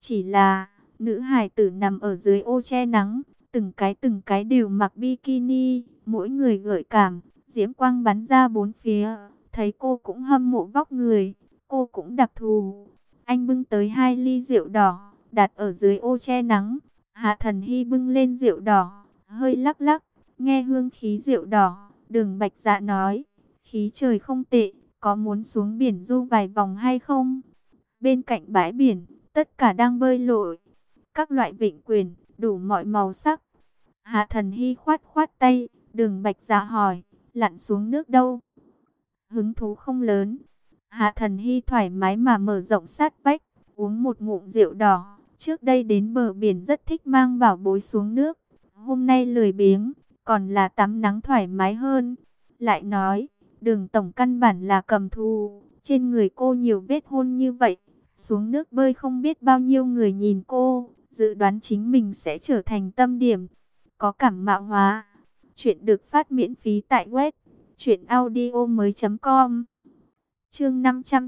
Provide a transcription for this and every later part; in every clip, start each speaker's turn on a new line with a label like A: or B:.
A: Chỉ là, nữ hài tử nằm ở dưới ô che nắng, từng cái đều mặc bikini, mỗi người gợi cảm, diễm quang bắn ra bốn phía. Thấy cô cũng hâm mộ vóc người, cô cũng đặc thù. Anh bưng tới 2 ly rượu đỏ, đặt ở dưới ô che nắng. Hạ Thần Hy bưng lên rượu đỏ, hơi lắc lắc, nghe hương khí rượu đỏ. Đường Bạch Dạ nói, khí trời không tệ, có muốn xuống biển du vài vòng hay không? Bên cạnh bãi biển, tất cả đang bơi lội, các loại vịnh quyển, đủ mọi màu sắc. Hạ Thần Hy khoát khoát tay, Đường Bạch Dạ hỏi, lặn xuống nước đâu? Hứng thú không lớn. Hạ Thần Hy thoải mái mà mở rộng sát vách, uống một ngụm rượu đỏ. Trước đây đến bờ biển rất thích mang bảo bối xuống nước. Hôm nay lười biếng, còn là tắm nắng thoải mái hơn. Lại nói, Đường tổng căn bản là cầm thù, trên người cô nhiều vết hôn như vậy. Xuống nước bơi không biết bao nhiêu người nhìn cô, dự đoán chính mình sẽ trở thành tâm điểm. Có cảm mạo hóa. Chuyện được phát miễn phí tại web truyệnaudiomoi.com. Chương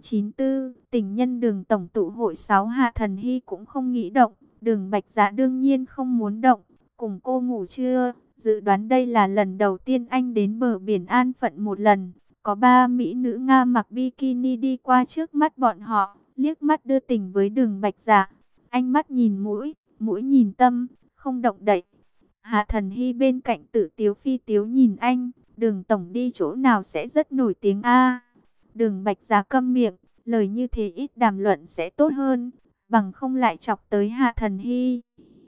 A: 594, tình nhân Đường tổng tụ hội 6. Hạ Thần Hy cũng không nghĩ động, Đường Bạch Dạ đương nhiên không muốn động, cùng cô ngủ trưa. Dự đoán đây là lần đầu tiên anh đến bờ biển An Phận một lần. Có 3 mỹ nữ Nga mặc bikini đi qua trước mắt bọn họ, liếc mắt đưa tình với Đường Bạch Dạ. Anh mắt nhìn mũi, mũi nhìn tâm, không động đậy. Hạ Thần Hy bên cạnh Tử Tiếu Phi Tiếu nhìn anh, Đường tổng đi chỗ nào sẽ rất nổi tiếng a. Đường Bạch Dạ câm miệng, lời như thế ít đàm luận sẽ tốt hơn, bằng không lại chọc tới Hạ Thần Hy.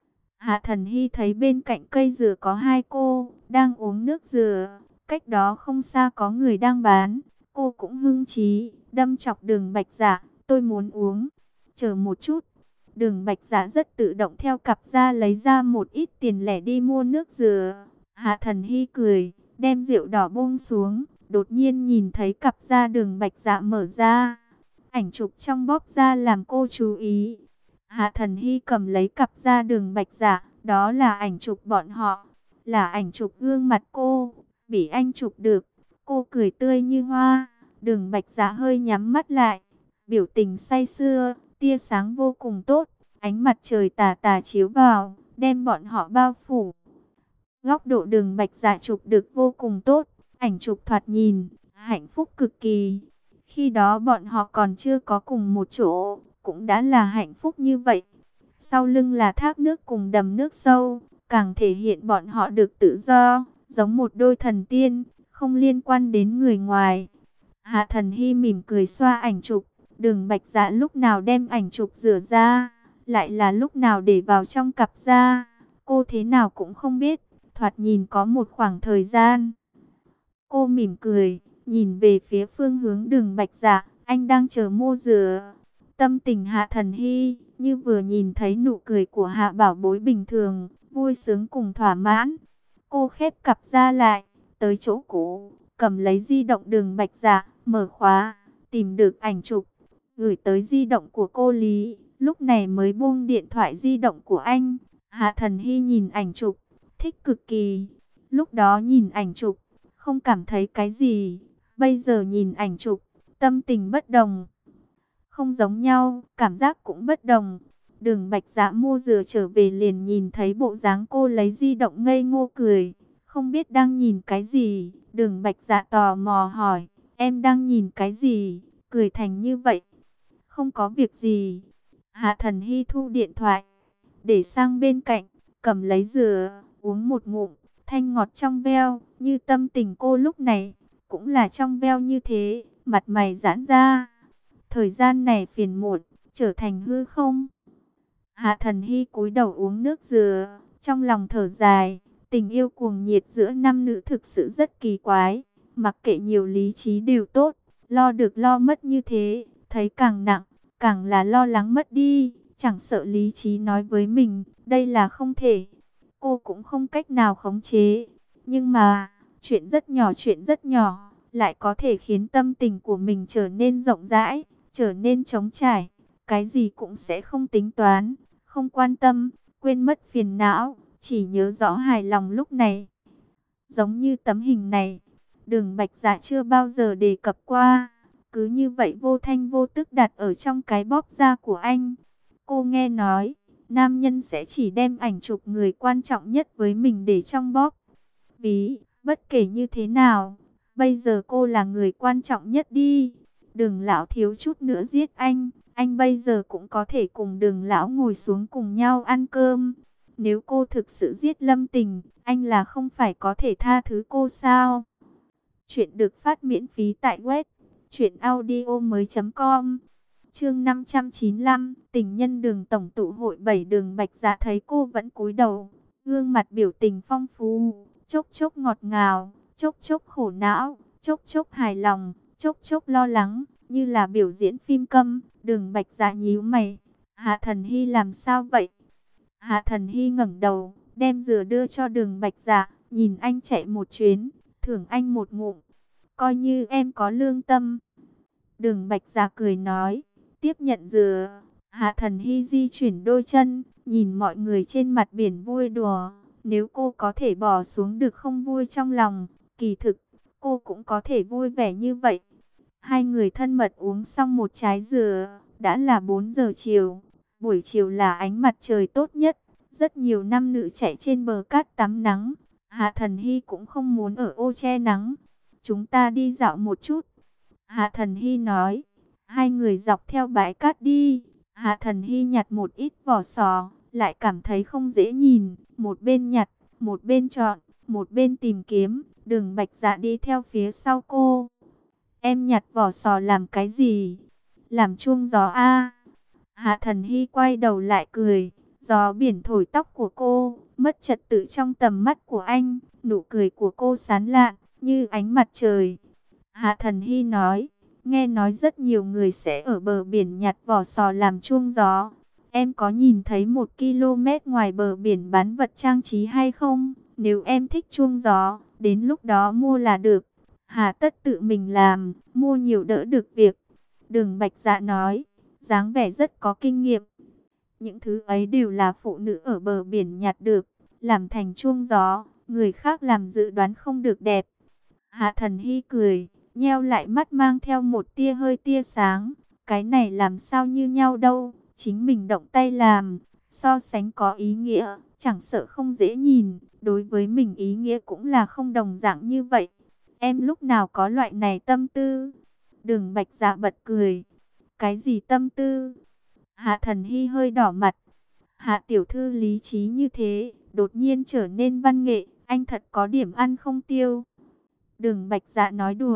A: Hạ Thần Hy thấy bên cạnh cây dừa có 2 cô đang uống nước dừa, cách đó không xa có người đang bán. Cô cũng hưng trí, đâm chọc Đường Bạch Dạ, tôi muốn uống. Chờ một chút. Đường Bạch Dạ rất tự động theo cặp ra lấy ra một ít tiền lẻ đi mua nước dừa. Hạ Thần Hy cười, đem rượu đỏ buông xuống, đột nhiên nhìn thấy cặp da Đường Bạch Dạ mở ra. Ảnh chụp trong bóp da làm cô chú ý. Hạ Thần Hy cầm lấy cặp da Đường Bạch Dạ, đó là ảnh chụp bọn họ, là ảnh chụp gương mặt cô, bị anh chụp được. Cô cười tươi như hoa, Đường Bạch Dạ hơi nhắm mắt lại, biểu tình say sưa, tia sáng vô cùng tốt, ánh mặt trời tà tà chiếu vào, đem bọn họ bao phủ. Góc độ Đường Bạch Dạ chụp được vô cùng tốt, ảnh chụp thoạt nhìn hạnh phúc cực kỳ. Khi đó bọn họ còn chưa có cùng một chỗ, cũng đã là hạnh phúc như vậy. Sau lưng là thác nước cùng đầm nước sâu, càng thể hiện bọn họ được tự do, giống một đôi thần tiên, không liên quan đến người ngoài. Hạ Thần Hy mỉm cười xoa ảnh chụp, Đường Bạch Dạ lúc nào đem ảnh chụp rửa ra, lại là lúc nào để vào trong cặp da, cô thế nào cũng không biết, thoạt nhìn có một khoảng thời gian. Cô mỉm cười, nhìn về phía phương hướng Đường Bạch Dạ, anh đang chờ mua dừa. Tâm tình Hạ Thần Hy như vừa nhìn thấy nụ cười của Hạ Bảo Bối bình thường, vui sướng cùng thỏa mãn. Cô khép cặp ra lại, tới chỗ cũ, cầm lấy di động Đường Bạch Dạ, mở khóa, tìm được ảnh chụp, gửi tới di động của cô Lý, lúc này mới buông điện thoại di động của anh. Hạ Thần Hy nhìn ảnh chụp, thích cực kỳ. Lúc đó nhìn ảnh chụp, không cảm thấy cái gì, bây giờ nhìn ảnh chụp, tâm tình bất đồng. Không giống nhau, cảm giác cũng bất đồng. Đường Bạch Dạ mua dừa trở về liền nhìn thấy bộ dáng cô lấy di động ngây ngô cười, không biết đang nhìn cái gì. Đường Bạch Dạ tò mò hỏi, em đang nhìn cái gì, cười thành như vậy? Không có việc gì. Hạ Thần Hy thu điện thoại, để sang bên cạnh, cầm lấy dừa, uống một ngụm, thanh ngọt trong veo, như tâm tình cô lúc này, cũng là trong veo như thế, mặt mày giãn ra. Thời gian này phiền muộn, trở thành hư không. Hạ Thần Hy cúi đầu uống nước dừa, trong lòng thở dài, tình yêu cuồng nhiệt giữa nam nữ thực sự rất kỳ quái, mặc kệ nhiều lý trí đều tốt, lo được lo mất như thế, thấy càng nặng, càng là lo lắng mất đi, chẳng sợ lý trí nói với mình, đây là không thể. Cô cũng không cách nào khống chế, nhưng mà, chuyện rất nhỏ, lại có thể khiến tâm tình của mình trở nên rộng rãi, trở nên trống trải, cái gì cũng sẽ không tính toán, không quan tâm, quên mất phiền não, chỉ nhớ rõ hài lòng lúc này. Giống như tấm hình này, Đường Bạch Dạ chưa bao giờ đề cập qua, cứ như vậy vô thanh vô tức đặt ở trong cái bóp da của anh. Cô nghe nói, nam nhân sẽ chỉ đem ảnh chụp người quan trọng nhất với mình để trong bóp ví, bất kể như thế nào. Bây giờ cô là người quan trọng nhất đi. Đường lão thiếu chút nữa giết anh bây giờ cũng có thể cùng Đường lão ngồi xuống cùng nhau ăn cơm. Nếu cô thực sự giết Lâm Tình, anh là không phải có thể tha thứ cô sao? Chuyện được phát miễn phí tại web truyệnaudiomoi.com. Chương 595, tình nhân Đường tổng tụ hội 7. Đường Bạch Dạ thấy cô vẫn cúi đầu, gương mặt biểu tình phong phú, chốc chốc ngọt ngào, chốc chốc khổ não, chốc chốc hài lòng, chốc chốc lo lắng, như là biểu diễn phim câm. Đường Bạch Dạ nhíu mày, Hạ Thần Hy làm sao vậy? Hạ Thần Hy ngẩng đầu, đem dừa đưa cho Đường Bạch Dạ, nhìn anh chạy một chuyến, thưởng anh một ngụm, coi như em có lương tâm. Đường Bạch Dạ cười nói, tiếp nhận dừa. Hạ Thần Hy di chuyển đôi chân, nhìn mọi người trên mặt biển vui đùa. Nếu cô có thể bỏ xuống được không vui trong lòng, kỳ thực, cô cũng có thể vui vẻ như vậy. Hai người thân mật uống xong một trái dừa, đã là 4 giờ chiều. Buổi chiều là ánh mặt trời tốt nhất, rất nhiều nam nữ chạy trên bờ cát tắm nắng. Hạ Thần Hy cũng không muốn ở ô che nắng. Chúng ta đi dạo một chút. Hạ Thần Hy nói. Hai người dọc theo bãi cát đi. Hạ Thần Hy nhặt một ít vỏ sò, lại cảm thấy không dễ nhìn. Một bên nhặt, một bên chọn, một bên tìm kiếm. Đường Bạch Dạ đi theo phía sau cô. Em nhặt vỏ sò làm cái gì? Làm chuông gió a. Hạ Thần Hy quay đầu lại cười. Gió biển thổi tóc của cô, mất trật tự trong tầm mắt của anh. Nụ cười của cô sáng lạn, như ánh mặt trời. Hạ Thần Hy nói, nghe nói rất nhiều người sẽ ở bờ biển nhặt vỏ sò làm chuông gió. Em có nhìn thấy 1 km ngoài bờ biển bán vật trang trí hay không? Nếu em thích chuông gió, đến lúc đó mua là được. Hà tất tự mình làm, mua nhiều đỡ được việc. Đường Bạch Dạ nói, dáng vẻ rất có kinh nghiệm. Những thứ ấy đều là phụ nữ ở bờ biển nhặt được, làm thành chuông gió, người khác làm dự đoán không được đẹp. Hạ Thần Hy cười, nheo lại mắt mang theo một tia hơi tia sáng. Cái này làm sao như nhau đâu, chính mình động tay làm, so sánh có ý nghĩa, chẳng sợ không dễ nhìn, đối với mình ý nghĩa cũng là không đồng dạng như vậy. Em lúc nào có loại này tâm tư? Đường Bạch Dạ bật cười. Cái gì tâm tư? Hạ Thần Hy hơi đỏ mặt. Hạ tiểu thư lý trí như thế, đột nhiên trở nên văn nghệ, anh thật có điểm ăn không tiêu. Đường Bạch Dạ nói đùa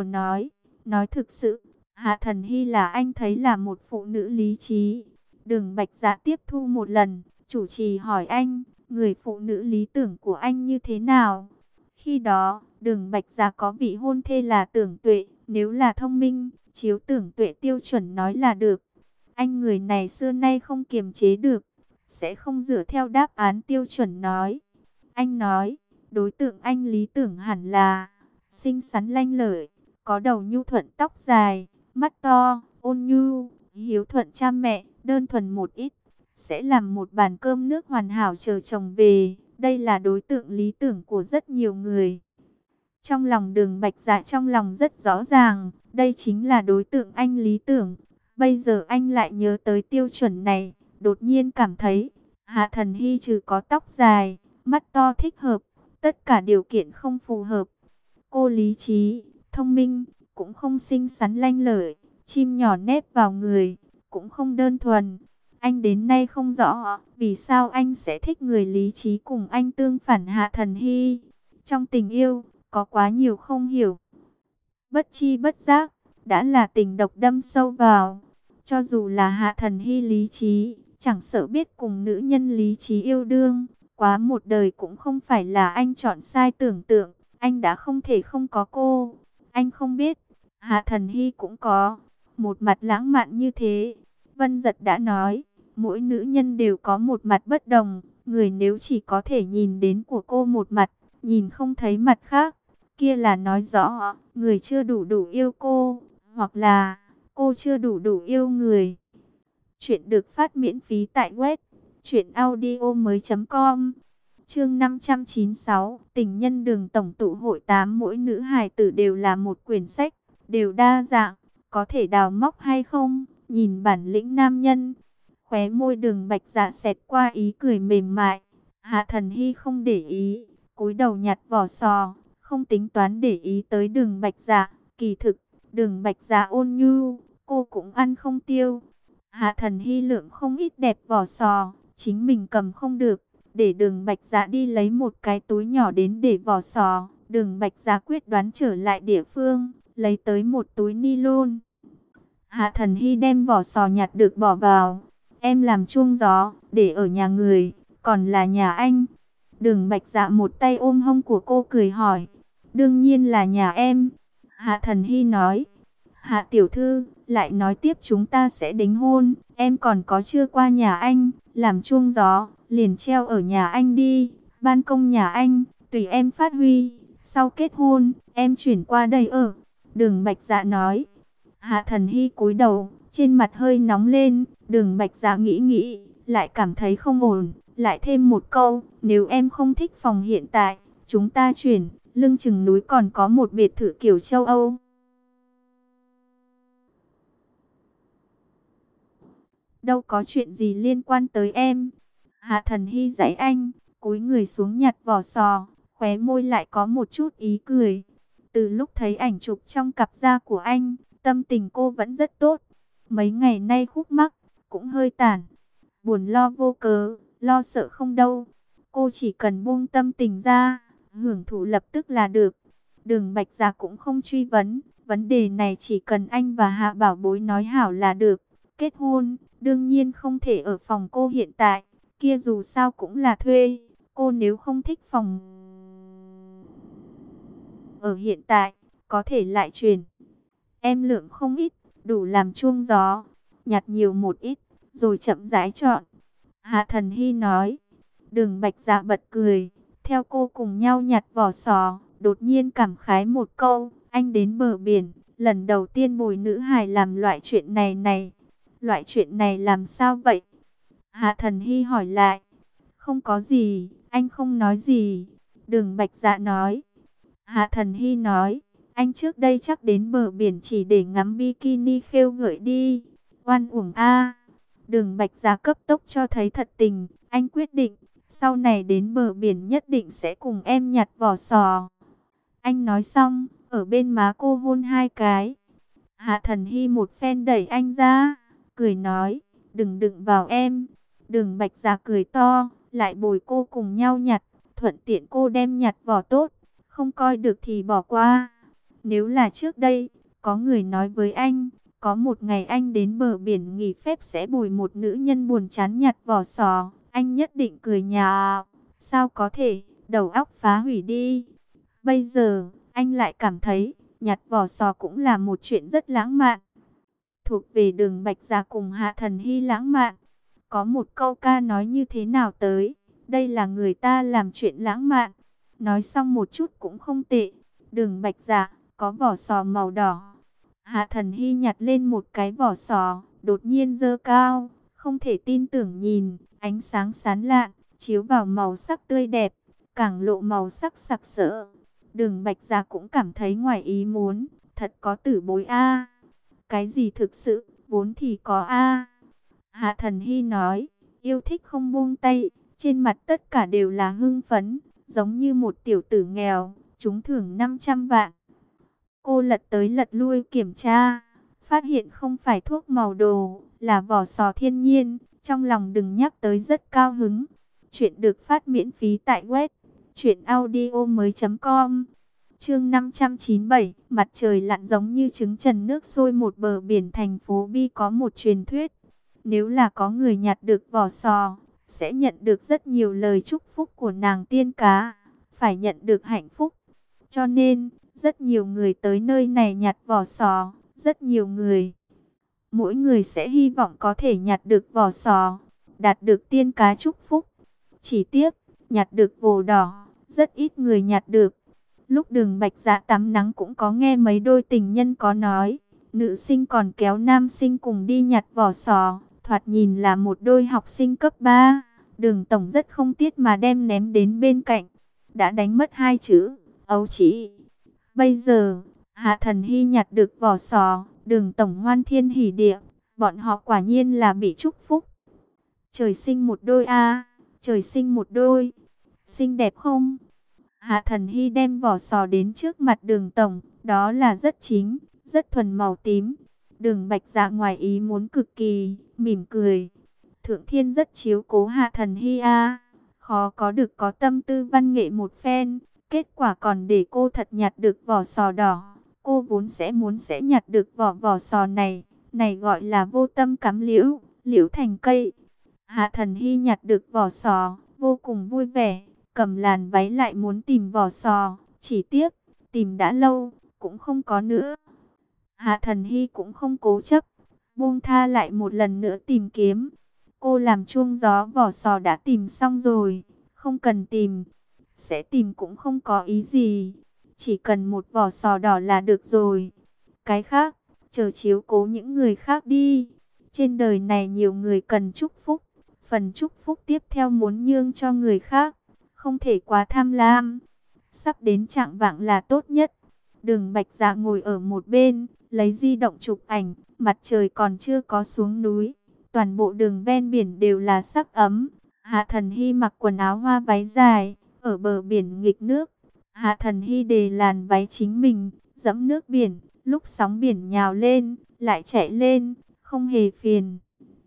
A: nói thực sự, Hạ Thần Hy là anh thấy là một phụ nữ lý trí. Đường Bạch Dạ tiếp thu một lần, chủ trì hỏi anh, người phụ nữ lý tưởng của anh như thế nào? Khi đó, Đường Bạch Dạ có vị hôn thê là Tưởng Tuệ, nếu là thông minh, chiếu Tưởng Tuệ tiêu chuẩn nói là được. Anh người này xưa nay không kiềm chế được, sẽ không dựa theo đáp án tiêu chuẩn nói. Anh nói, đối tượng anh lý tưởng hẳn là xinh xắn lanh lợi, có đầu nhu thuận tóc dài, mắt to, ôn nhu, hiếu thuận cha mẹ, đơn thuần một ít, sẽ làm một bàn cơm nước hoàn hảo chờ chồng về. Đây là đối tượng lý tưởng của rất nhiều người. Trong lòng Đường Bạch Dạ trong lòng rất rõ ràng, đây chính là đối tượng anh lý tưởng. Bây giờ anh lại nhớ tới tiêu chuẩn này, đột nhiên cảm thấy, Hạ Thần Hy trừ có tóc dài, mắt to thích hợp, tất cả điều kiện không phù hợp. Cô lý trí, thông minh, cũng không xinh xắn lanh lợi, chim nhỏ nép vào người, cũng không đơn thuần. Anh đến nay không rõ vì sao anh sẽ thích người lý trí cùng anh tương phản Hạ Thần Hy. Trong tình yêu, có quá nhiều không hiểu. Bất chi bất giác, đã là tình độc đâm sâu vào. Cho dù là Hạ Thần Hy lý trí, chẳng sợ biết cùng nữ nhân lý trí yêu đương, quá một đời cũng không phải là anh chọn sai tưởng tượng. Anh đã không thể không có cô. Anh không biết, Hạ Thần Hy cũng có một mặt lãng mạn như thế. Vân Dật đã nói, mỗi nữ nhân đều có một mặt bất đồng. Người nếu chỉ có thể nhìn đến của cô một mặt, nhìn không thấy mặt khác, kia là nói rõ người chưa đủ yêu cô, hoặc là cô chưa đủ yêu người. Chuyện được phát miễn phí tại web truyệnaudiomoi.com. Chương 596, tình nhân Đường tổng tụ hội 8. Mỗi nữ hài tử đều là một quyển sách, đều đa dạng, có thể đào móc hay không, nhìn bản lĩnh nam nhân. Khóe môi Đường Bạch Dạ xẹt qua ý cười mềm mại. Hạ Thần Hy không để ý, cúi đầu nhặt vỏ sò, không tính toán để ý tới Đường Bạch Dạ. Kỳ thực, Đường Bạch Dạ ôn nhu, cô cũng ăn không tiêu. Hạ Thần Hy lượng không ít đẹp vỏ sò, chính mình cầm không được, để Đường Bạch Dạ đi lấy một cái túi nhỏ đến để vỏ sò. Đường Bạch Dạ quyết đoán trở lại địa phương, lấy tới một túi ni lông. Hạ Thần Hy đem vỏ sò nhặt được bỏ vào. Em làm chuông gió, để ở nhà người, còn là nhà anh. Đường Bạch Dạ một tay ôm hông của cô cười hỏi. Đương nhiên là nhà em. Hạ Thần Hy nói. Hạ tiểu thư, lại nói tiếp chúng ta sẽ đính hôn. Em còn có chưa qua nhà anh, làm chuông gió, liền treo ở nhà anh đi. Ban công nhà anh, tùy em phát huy. Sau kết hôn, em chuyển qua đây ở. Đường Bạch Dạ nói. Hạ Thần Hy cúi đầu, trên mặt hơi nóng lên. Đường Bạch Dạ nghĩ nghĩ, lại cảm thấy không ổn. Lại thêm một câu, nếu em không thích phòng hiện tại, chúng ta chuyển. Lưng chừng núi còn có một biệt thự kiểu châu Âu. Đâu có chuyện gì liên quan tới em. Hạ Thần Hy dãy anh, cúi người xuống nhặt vỏ sò, khóe môi lại có một chút ý cười. Từ lúc thấy ảnh chụp trong cặp da của anh, tâm tình cô vẫn rất tốt. Mấy ngày nay khúc mắc, cũng hơi tản. Buồn lo vô cớ, lo sợ không đâu. Cô chỉ cần buông tâm tình ra, hưởng thụ lập tức là được. Đường Bạch Dạ cũng không truy vấn, vấn đề này chỉ cần anh và Hạ Bảo Bối nói hảo là được. Kết hôn, đương nhiên không thể ở phòng cô hiện tại, kia dù sao cũng là thuê. Cô nếu không thích phòng ở hiện tại, có thể lại chuyển. Em lượng không ít, đủ làm chuông gió, nhặt nhiều một ít, rồi chậm rãi chọn. Hạ Thần Hy nói. Đường Bạch Dạ bật cười, theo cô cùng nhau nhặt vỏ sò, đột nhiên cảm khái một câu, anh đến bờ biển, lần đầu tiên bồi nữ hài làm loại chuyện này. Loại chuyện này làm sao vậy? Hạ Thần Hy hỏi lại. Không có gì, anh không nói gì. Đường Bạch Dạ nói. Hạ Thần Hy nói, anh trước đây chắc đến bờ biển chỉ để ngắm bikini khêu gợi đi. Oan uổng a. Đường Bạch Dạ cấp tốc cho thấy thật tình, anh quyết định, sau này đến bờ biển nhất định sẽ cùng em nhặt vỏ sò. Anh nói xong, ở bên má cô hôn hai cái. Hạ Thần Hy một phen đẩy anh ra, cười nói, đừng đụng vào em. Đường Bạch Dạ cười to, lại bồi cô cùng nhau nhặt, thuận tiện cô đem nhặt vỏ tốt, không coi được thì bỏ qua. Nếu là trước đây, có người nói với anh, có một ngày anh đến bờ biển nghỉ phép sẽ bồi một nữ nhân buồn chán nhặt vỏ sò, anh nhất định cười nhạo. Sao có thể, đầu óc phá hủy đi. Bây giờ, anh lại cảm thấy, nhặt vỏ sò cũng là một chuyện rất lãng mạn. Thuộc về Đường Bạch Dạ cùng Hạ Thần Hy lãng mạn. Có một câu ca nói như thế nào tới, đây là người ta làm chuyện lãng mạn. Nói xong một chút cũng không tệ. Đường Bạch Dạ, có vỏ sò màu đỏ. Hạ Thần Hy nhặt lên một cái vỏ sò, đột nhiên giơ cao, không thể tin tưởng nhìn, ánh sáng sáng lạn, chiếu vào màu sắc tươi đẹp, càng lộ màu sắc sặc sỡ. Đường Bạch Dạ cũng cảm thấy ngoài ý muốn, thật có tử bối a. Cái gì thực sự, vốn thì có a. Hạ Thần Hy nói, yêu thích không buông tay, trên mặt tất cả đều là hưng phấn, giống như một tiểu tử nghèo, trúng thưởng 500 vạn. Cô lật tới lật lui kiểm tra, phát hiện không phải thuốc màu đồ, là vỏ sò thiên nhiên, trong lòng đừng nhắc tới rất cao hứng. Chuyện được phát miễn phí tại web truyệnaudiomoi.com. Chương 597, mặt trời lặn giống như trứng trần nước sôi một bờ biển thành phố Bi có một truyền thuyết. Nếu là có người nhặt được vỏ sò, sẽ nhận được rất nhiều lời chúc phúc của nàng tiên cá, phải nhận được hạnh phúc. Cho nên, rất nhiều người tới nơi này nhặt vỏ sò, rất nhiều người. Mỗi người sẽ hy vọng có thể nhặt được vỏ sò, đạt được tiên cá chúc phúc. Chỉ tiếc, nhặt được vồ đỏ, rất ít người nhặt được. Lúc Đường Bạch Dạ tắm nắng cũng có nghe mấy đôi tình nhân có nói, nữ sinh còn kéo nam sinh cùng đi nhặt vỏ sò, thoạt nhìn là một đôi học sinh cấp 3. Đường tổng rất không tiếc mà đem ném đến bên cạnh, đã đánh mất hai chữ, ấu trĩ. Bây giờ, Hạ Thần Hy nhặt được vỏ sò, Đường tổng hoan thiên hỉ địa, bọn họ quả nhiên là bị chúc phúc. Trời sinh một đôi a, trời sinh một đôi. Xinh đẹp không? Hạ Thần Hy đem vỏ sò đến trước mặt Đường tổng, đó là rất chính, rất thuần màu tím. Đường Bạch Dạ ngoài ý muốn cực kỳ, mỉm cười. Thượng Thiên rất chiếu cố Hạ Thần Hy a, khó có được có tâm tư văn nghệ một phen, kết quả còn để cô thật nhặt được vỏ sò đỏ. Cô vốn sẽ nhặt được vỏ sò này, này gọi là vô tâm cắm liễu, liễu thành cây. Hạ Thần Hy nhặt được vỏ sò, vô cùng vui vẻ, cầm làn váy lại muốn tìm vỏ sò, chỉ tiếc, tìm đã lâu, cũng không có nữa. Hạ Thần Hy cũng không cố chấp, buông tha lại một lần nữa tìm kiếm. Cô làm chuông gió vỏ sò đã tìm xong rồi, không cần tìm, sẽ tìm cũng không có ý gì. Chỉ cần một vỏ sò đỏ là được rồi. Cái khác, chờ chiếu cố những người khác đi. Trên đời này nhiều người cần chúc phúc, phần chúc phúc tiếp theo muốn nhường cho người khác, không thể quá tham lam. Sắp đến chạng vạng là tốt nhất. Đường Bạch Dạ ngồi ở một bên, lấy di động chụp ảnh, mặt trời còn chưa có xuống núi. Toàn bộ đường ven biển đều là sắc ấm. Hạ Thần Hy mặc quần áo hoa váy dài, ở bờ biển nghịch nước. Hạ Thần Hy đề làn váy chính mình, dẫm nước biển, lúc sóng biển nhào lên, lại chạy lên, không hề phiền.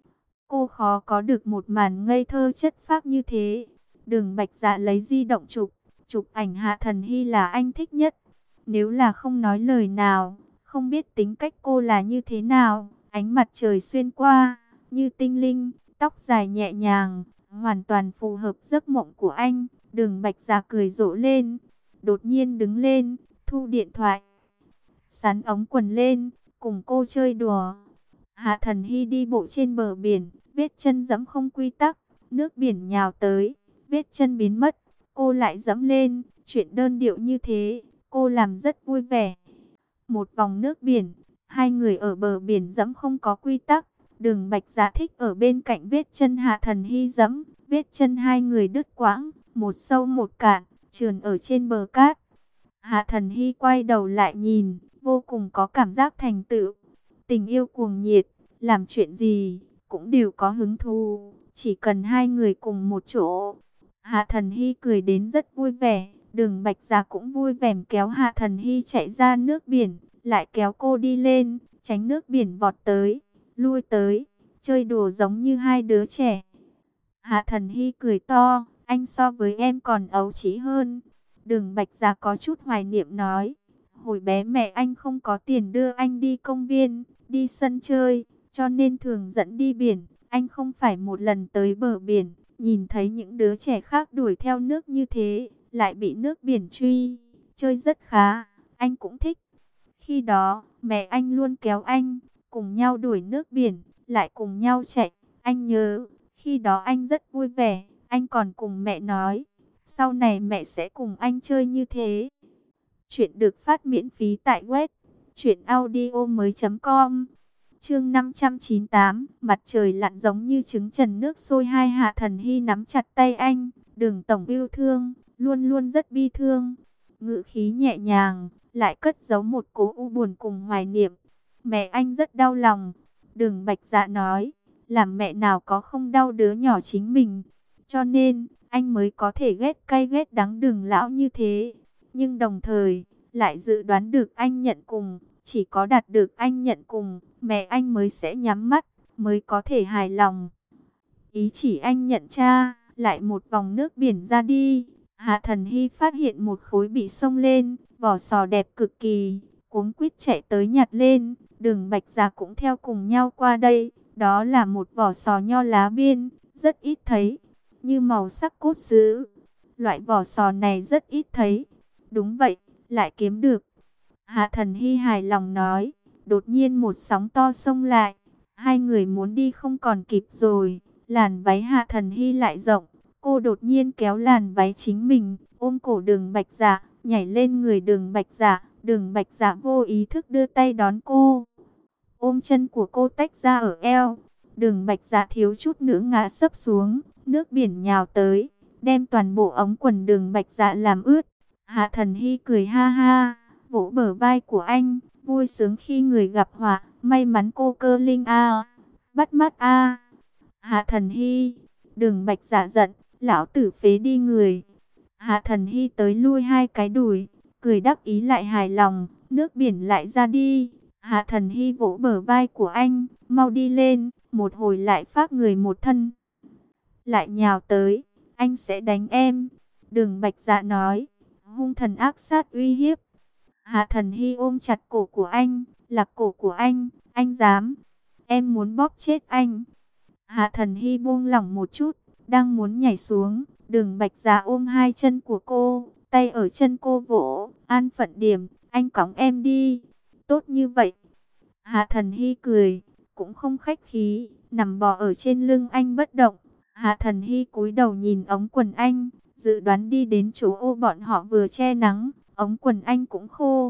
A: Cô khó có được một màn ngây thơ chất phác như thế. Đường Bạch Dạ lấy di động chụp ảnh Hạ Thần Hy là anh thích nhất. Nếu là không nói lời nào, không biết tính cách cô là như thế nào. Ánh mặt trời xuyên qua, như tinh linh, tóc dài nhẹ nhàng, hoàn toàn phù hợp giấc mộng của anh. Đường Bạch Dạ cười rộ lên, đột nhiên đứng lên, thu điện thoại, sắn ống quần lên, cùng cô chơi đùa. Hạ Thần Hy đi bộ trên bờ biển, vết chân dẫm không quy tắc, nước biển nhào tới, vết chân biến mất, cô lại dẫm lên, chuyện đơn điệu như thế, cô làm rất vui vẻ. Một vòng nước biển, hai người ở bờ biển dẫm không có quy tắc, Đường Bạch Dạ thích ở bên cạnh vết chân Hạ Thần Hy dẫm, vết chân hai người đứt quãng, một sâu một cạn, trườn ở trên bờ cát. Hạ Thần Hy quay đầu lại nhìn, vô cùng có cảm giác thành tựu. Tình yêu cuồng nhiệt, làm chuyện gì cũng đều có hứng thú, chỉ cần hai người cùng một chỗ. Hạ Thần Hy cười đến rất vui vẻ, Đường Bạch Dạ cũng vui vẻ kéo Hạ Thần Hy chạy ra nước biển, lại kéo cô đi lên, tránh nước biển vọt tới, lui tới, chơi đùa giống như hai đứa trẻ. Hạ Thần Hy cười to, anh so với em còn ấu trĩ hơn. Đường Bạch Dạ có chút hoài niệm nói, hồi bé mẹ anh không có tiền đưa anh đi công viên, đi sân chơi, cho nên thường dẫn đi biển. Anh không phải một lần tới bờ biển, nhìn thấy những đứa trẻ khác đuổi theo nước như thế, lại bị nước biển truy, chơi rất khá, anh cũng thích. Khi đó, mẹ anh luôn kéo anh, cùng nhau đuổi nước biển, lại cùng nhau chạy. Anh nhớ, khi đó anh rất vui vẻ, anh còn cùng mẹ nói, sau này mẹ sẽ cùng anh chơi như thế. Chuyện được phát miễn phí tại web truyệnaudiomoi.com. Chương 598, mặt trời lặn giống như trứng trần nước sôi. Hai Hạ Thần Hy nắm chặt tay anh, Đường tổng yêu thương, luôn luôn rất bi thương. Ngữ khí nhẹ nhàng, lại cất giấu một cố u buồn cùng hoài niệm. Mẹ anh rất đau lòng. Đường Bạch Dạ nói, làm mẹ nào có không đau đứa nhỏ chính mình. Cho nên, anh mới có thể ghét cay ghét đắng Đường lão như thế. Nhưng đồng thời, lại dự đoán được anh nhận cùng. Chỉ có đạt được anh nhận cùng, mẹ anh mới sẽ nhắm mắt, mới có thể hài lòng. Ý chỉ anh nhận cha, lại một vòng nước biển ra đi. Hạ Thần Hy phát hiện một khối bị xông lên, vỏ sò đẹp cực kỳ, cuống quýt chạy tới nhặt lên. Đường Bạch Dạ cũng theo cùng nhau qua đây. Đó là một vỏ sò nho lá biên, rất ít thấy, như màu sắc cốt sứ. Loại vỏ sò này rất ít thấy. Đúng vậy, lại kiếm được. Hạ Thần Hy hài lòng nói. Đột nhiên một sóng to xông lại, hai người muốn đi không còn kịp rồi. Làn váy Hạ Thần Hy lại rộng, cô đột nhiên kéo làn váy chính mình, ôm cổ Đường Bạch Dạ, nhảy lên người Đường Bạch Dạ. Đường Bạch Dạ vô ý thức đưa tay đón cô, ôm chân của cô tách ra ở eo. Đường Bạch Dạ thiếu chút nữa ngã sấp xuống, nước biển nhào tới, đem toàn bộ ống quần Đường Bạch Dạ làm ướt. Hạ Thần Hy cười ha ha, vỗ bờ vai của anh, vui sướng khi người gặp họa. May mắn cô cơ linh a, bắt mắt a. Hạ Thần Hy, Đường Bạch Dạ giận, lão tử phế đi người. Hạ Thần Hy tới lui hai cái đùi, cười đắc ý lại hài lòng, nước biển lại ra đi. Hạ Thần Hy vỗ bờ vai của anh, mau đi lên, một hồi lại phát người một thân. Lại nhào tới, anh sẽ đánh em. Đường Bạch Dạ nói, hung thần ác sát uy hiếp. Hạ Thần Hy ôm chặt cổ của anh, là cổ của anh dám. Em muốn bóp chết anh. Hạ Thần Hy buông lỏng một chút, đang muốn nhảy xuống. Đường Bạch Dạ ôm hai chân của cô, tay ở chân cô vỗ, an phận điểm, anh cõng em đi. Tốt như vậy. Hạ Thần Hy cười, cũng không khách khí, nằm bò ở trên lưng anh bất động. Hạ Thần Hy cúi đầu nhìn ống quần anh, dự đoán đi đến chỗ ô bọn họ vừa che nắng, ống quần anh cũng khô.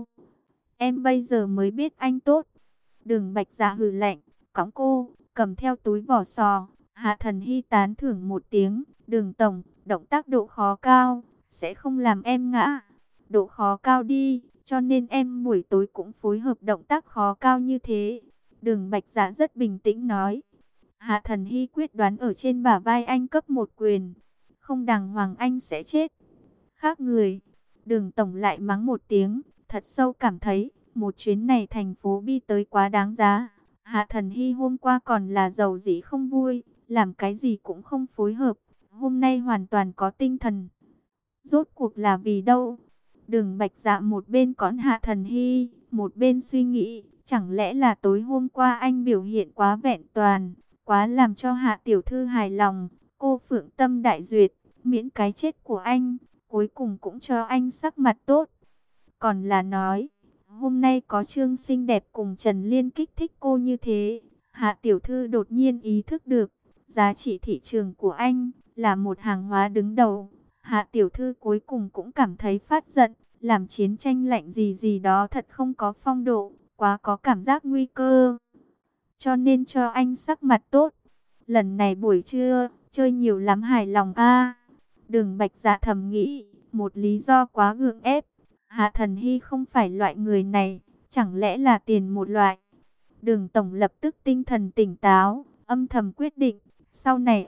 A: Em bây giờ mới biết anh tốt. Đường Bạch Dạ hừ lạnh, cõng cô, cầm theo túi vỏ sò. Hạ Thần Hy tán thưởng một tiếng, Đường tổng, động tác độ khó cao, sẽ không làm em ngã. Độ khó cao đi, cho nên em buổi tối cũng phối hợp động tác khó cao như thế. Đường Bạch Dạ rất bình tĩnh nói. Hạ Thần Hy quyết đoán ở trên bả vai anh cấp một quyền. Không đàng hoàng anh sẽ chết. Khác người, Đường tổng lại mắng một tiếng, thật sâu cảm thấy một chuyến này thành phố Bi tới quá đáng giá. Hạ Thần Hy hôm qua còn là giàu dĩ không vui, làm cái gì cũng không phối hợp. Hôm nay hoàn toàn có tinh thần. Rốt cuộc là vì đâu? Đường Bạch Dạ một bên cõng Hạ Thần Hy, một bên suy nghĩ, chẳng lẽ là tối hôm qua anh biểu hiện quá vẹn toàn, quá làm cho Hạ tiểu thư hài lòng, cô phượng tâm đại duyệt, miễn cái chết của anh, cuối cùng cũng cho anh sắc mặt tốt. Còn là nói, hôm nay có Trương xinh đẹp cùng Trần Liên kích thích cô như thế, Hạ tiểu thư đột nhiên ý thức được, giá trị thị trường của anh là một hàng hóa đứng đầu. Hạ tiểu thư cuối cùng cũng cảm thấy phát giận, làm chiến tranh lạnh gì gì đó thật không có phong độ, quá có cảm giác nguy cơ. Cho nên cho anh sắc mặt tốt. Lần này buổi trưa, chơi nhiều lắm hài lòng a. Đường Bạch Dạ thầm nghĩ, một lý do quá gượng ép. Hạ Thần Hy không phải loại người này, chẳng lẽ là tiền một loại. Đường tổng lập tức tinh thần tỉnh táo, âm thầm quyết định, sau này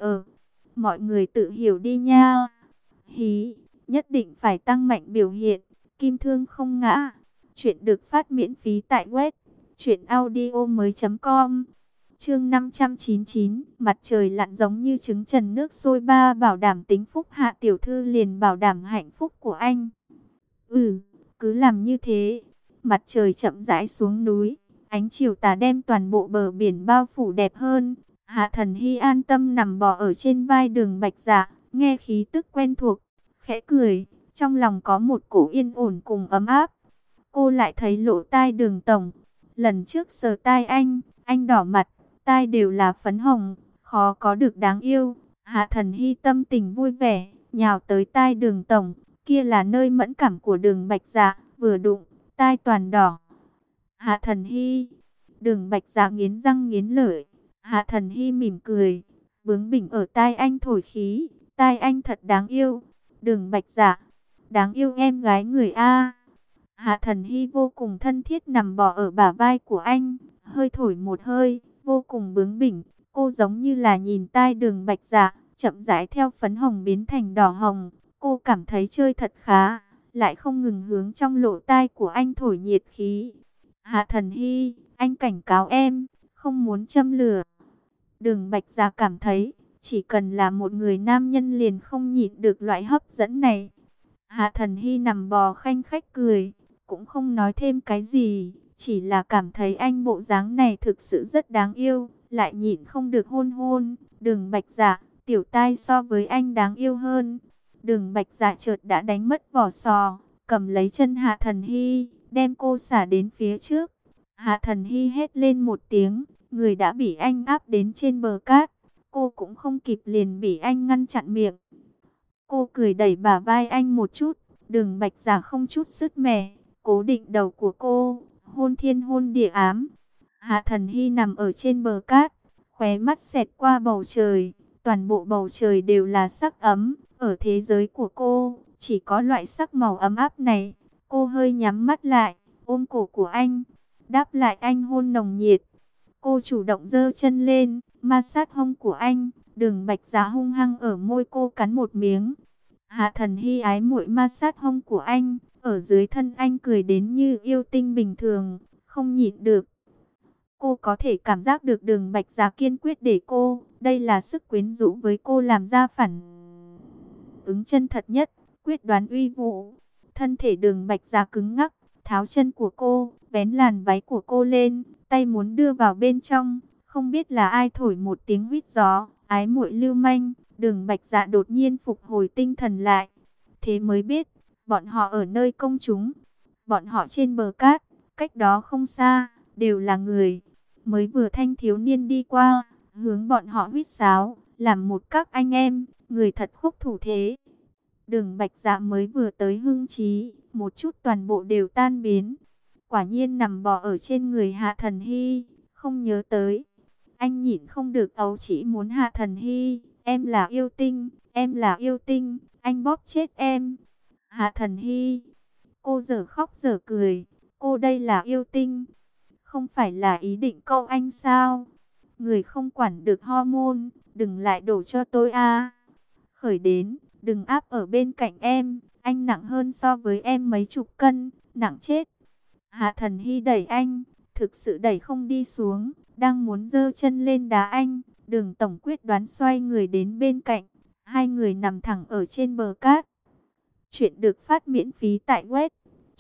A: mọi người tự hiểu đi nha. Hí, nhất định phải tăng mạnh biểu hiện, kim thương không ngã. Chuyện được phát miễn phí tại web truyệnaudiomoi.com. Chương 599, mặt trời lặn giống như trứng trần nước sôi ba bảo đảm tính phúc Hạ tiểu thư liền bảo đảm hạnh phúc của anh. Cứ làm như thế. Mặt trời chậm rãi xuống núi, ánh chiều tà đem toàn bộ bờ biển bao phủ đẹp hơn. Hạ Thần Hy an tâm nằm bò ở trên vai Đường Bạch Dạ, nghe khí tức quen thuộc, khẽ cười, trong lòng có một cổ yên ổn cùng ấm áp. Cô lại thấy lỗ tai Đường tổng, lần trước sờ tai anh đỏ mặt, tai đều là phấn hồng, khó có được đáng yêu. Hạ Thần Hy tâm tình vui vẻ, nhào tới tai Đường tổng, kia là nơi mẫn cảm của Đường Bạch Dạ, vừa đụng, tai toàn đỏ. Hạ Thần Hy, Đường Bạch Dạ nghiến răng nghiến lợi. Hạ Thần Hy mỉm cười, bướng bỉnh ở tai anh thổi khí, tai anh thật đáng yêu. Đường Bạch Dạ, đáng yêu em gái người a. Hạ Thần Hy vô cùng thân thiết nằm bò ở bả vai của anh, hơi thổi một hơi, vô cùng bướng bỉnh. Cô giống như là nhìn tai Đường Bạch Dạ, chậm rãi theo phấn hồng biến thành đỏ hồng. Cô cảm thấy chơi thật khá, lại không ngừng hướng trong lỗ tai của anh thổi nhiệt khí. Hạ Thần Hy, anh cảnh cáo em, không muốn châm lửa. Đường Bạch Dạ cảm thấy, chỉ cần là một người nam nhân liền không nhịn được loại hấp dẫn này. Hạ Thần Hy nằm bò khanh khách cười, cũng không nói thêm cái gì, chỉ là cảm thấy anh bộ dáng này thực sự rất đáng yêu, lại nhịn không được hôn hôn. Đường Bạch Dạ, tiểu tai so với anh đáng yêu hơn. Đường Bạch Dạ chợt đã đánh mất vỏ sò, cầm lấy chân Hạ Thần Hy, đem cô xả đến phía trước. Hạ Thần Hy hét lên một tiếng, người đã bị anh áp đến trên bờ cát. Cô cũng không kịp liền bị anh ngăn chặn miệng. Cô cười đẩy bả vai anh một chút, Đường Bạch Dạ không chút sứt mẻ, cố định đầu của cô, hôn thiên hôn địa ám. Hạ Thần Hy nằm ở trên bờ cát, khóe mắt xẹt qua bầu trời, toàn bộ bầu trời đều là sắc ấm. Ở thế giới của cô, chỉ có loại sắc màu ấm áp này. Cô hơi nhắm mắt lại, ôm cổ của anh, đáp lại anh hôn nồng nhiệt. Cô chủ động giơ chân lên, ma sát hông của anh. Đường Bạch Dạ hung hăng ở môi cô cắn một miếng. Hạ Thần Hy ái muội ma sát hông của anh, ở dưới thân anh cười đến như yêu tinh bình thường, không nhịn được. Cô có thể cảm giác được Đường Bạch Dạ kiên quyết để cô, đây là sức quyến rũ với cô làm ra phản ứng chân thật nhất, quyết đoán uy vũ. Thân thể Đường Bạch Dạ cứng ngắc, tháo chân của cô, vén làn váy của cô lên, tay muốn đưa vào bên trong, không biết là ai thổi một tiếng huýt gió, ái muội lưu manh. Đường Bạch Dạ đột nhiên phục hồi tinh thần lại, thế mới biết, bọn họ ở nơi công chúng, bọn họ trên bờ cát, cách đó không xa, đều là người. Mới vừa thanh thiếu niên đi qua, hướng bọn họ huýt sáo, làm một các anh em, người thật khúc thủ thế. Đường Bạch Dạ mới vừa tới hưng trí, một chút toàn bộ đều tan biến. Quả nhiên nằm bò ở trên người Hạ Thần Hy, không nhớ tới. Anh nhịn không được ấu chỉ muốn Hạ Thần Hy, em là yêu tinh, em là yêu tinh, anh bóp chết em. Hạ Thần Hy, cô dở khóc dở cười, cô đây là yêu tinh, không phải là ý định câu anh sao? Người không quản được hormone, đừng lại đổ cho tôi a. Khởi đến, đừng áp ở bên cạnh em, anh nặng hơn so với em mấy chục cân, nặng chết. Hạ Thần Hy đẩy anh, thực sự đẩy không đi xuống, đang muốn giơ chân lên đá anh. Đường Tổng quyết đoán xoay người đến bên cạnh, hai người nằm thẳng ở trên bờ cát. Chuyện được phát miễn phí tại web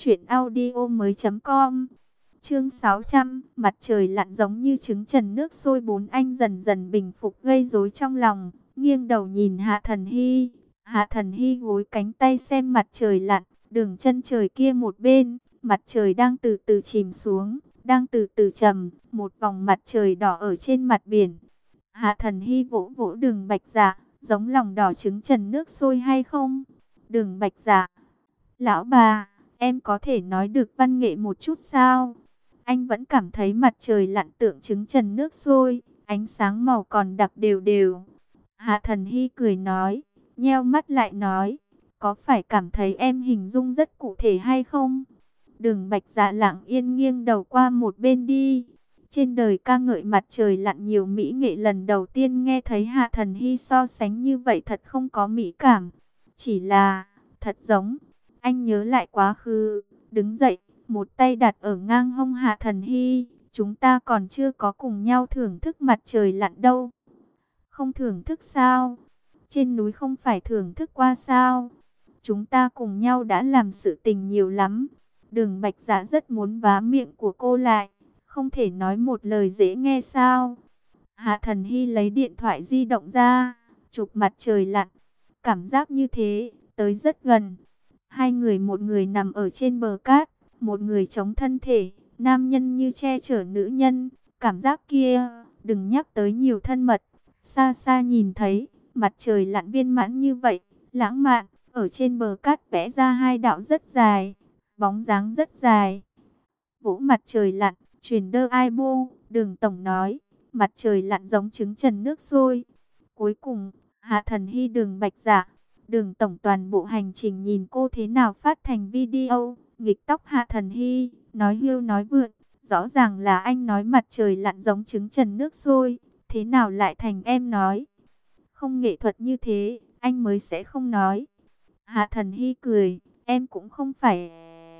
A: truyệnaudiomoi.com. Chương 600, mặt trời lặn giống như trứng trần nước sôi, bốn anh dần dần bình phục gây rối trong lòng, nghiêng đầu nhìn Hạ Thần Hy. Hạ Thần Hy gối cánh tay xem mặt trời lặn, đường chân trời kia một bên, mặt trời đang từ từ chìm xuống, đang từ từ trầm, một vòng mặt trời đỏ ở trên mặt biển. Hạ Thần Hy vỗ vỗ Đường Bạch Dạ, giống lòng đỏ trứng trần nước sôi hay không? Đường Bạch Dạ, lão bà, em có thể nói được văn nghệ một chút sao? Anh vẫn cảm thấy mặt trời lặn tượng trứng trần nước sôi, ánh sáng màu còn đặc đều đều. Hạ Thần Hy cười nói, nheo mắt lại nói, có phải cảm thấy em hình dung rất cụ thể hay không? Đường Bạch Dạ lặng yên nghiêng đầu qua một bên đi. Trên đời ca ngợi mặt trời lặn nhiều mỹ nghệ, lần đầu tiên nghe thấy Hạ Thần Hy so sánh như vậy thật không có mỹ cảm. Chỉ là, thật giống, anh nhớ lại quá khứ, đứng dậy, một tay đặt ở ngang hông Hạ Thần Hy. Chúng ta còn chưa có cùng nhau thưởng thức mặt trời lặn đâu. Không thưởng thức sao? Trên núi không phải thưởng thức qua sao? Chúng ta cùng nhau đã làm sự tình nhiều lắm. Đường Bạch Dạ rất muốn vá miệng của cô lại, không thể nói một lời dễ nghe sao? Hạ Thần Hy lấy điện thoại di động ra, chụp mặt trời lặn. Cảm giác như thế, tới rất gần. Hai người, một người nằm ở trên bờ cát, một người chống thân thể, nam nhân như che chở nữ nhân. Cảm giác kia, đừng nhắc tới nhiều thân mật. Xa xa nhìn thấy, mặt trời lặn viên mãn như vậy, lãng mạn, ở trên bờ cát vẽ ra hai đạo rất dài, bóng dáng rất dài. Vỗ mặt trời lặn, truyền đơ ai bô, Đường Tổng nói, mặt trời lặn giống trứng trần nước sôi. Cuối cùng, Hạ Thần Hy, Đường Bạch Dạ, Đường Tổng toàn bộ hành trình nhìn cô thế nào phát thành video, nghịch tóc Hạ Thần Hy, nói hưu nói vượn, rõ ràng là anh nói mặt trời lặn giống trứng trần nước sôi, thế nào lại thành em nói. Không nghệ thuật như thế, anh mới sẽ không nói. Hạ Thần Hy cười, em cũng không phải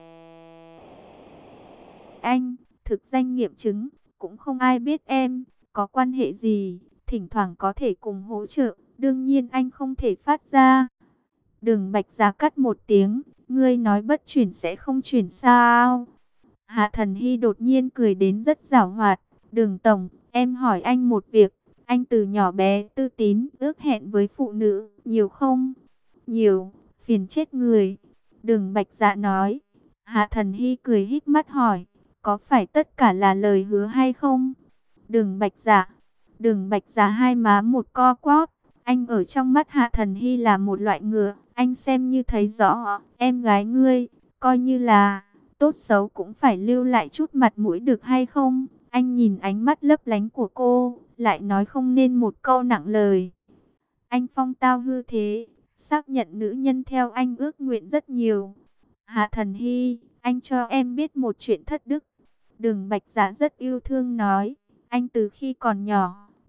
A: anh, thực danh nghiệm chứng, cũng không ai biết em, có quan hệ gì, thỉnh thoảng có thể cùng hỗ trợ, đương nhiên anh không thể phát ra. Đường Bạch Dạ cắt một tiếng, ngươi nói bất chuyển sẽ không chuyển sao? Hạ Thần Hy đột nhiên cười đến rất giảo hoạt, Đường Tổng, em hỏi anh một việc, anh từ nhỏ bé tư tín, ước hẹn với phụ nữ, nhiều không? Nhiều, phiền chết người. Đường Bạch Dạ nói. Hạ Thần Hy cười híp mắt hỏi, có phải tất cả là lời hứa hay không? Đường Bạch Dạ. Đường Bạch Dạ hai má một co quắp. Anh ở trong mắt Hạ Thần Hy là một loại ngựa. Anh xem như thấy rõ, em gái ngươi, coi như là tốt xấu cũng phải lưu lại chút mặt mũi được hay không? Anh nhìn ánh mắt lấp lánh của cô, lại nói không nên một câu nặng lời. Anh phong tao hư thế, xác nhận nữ nhân theo anh ước nguyện rất nhiều. Hạ Thần Hy, anh cho em biết một chuyện thất đức. Đường Bạch Dạ rất yêu thương nói, anh từ khi còn nhỏ,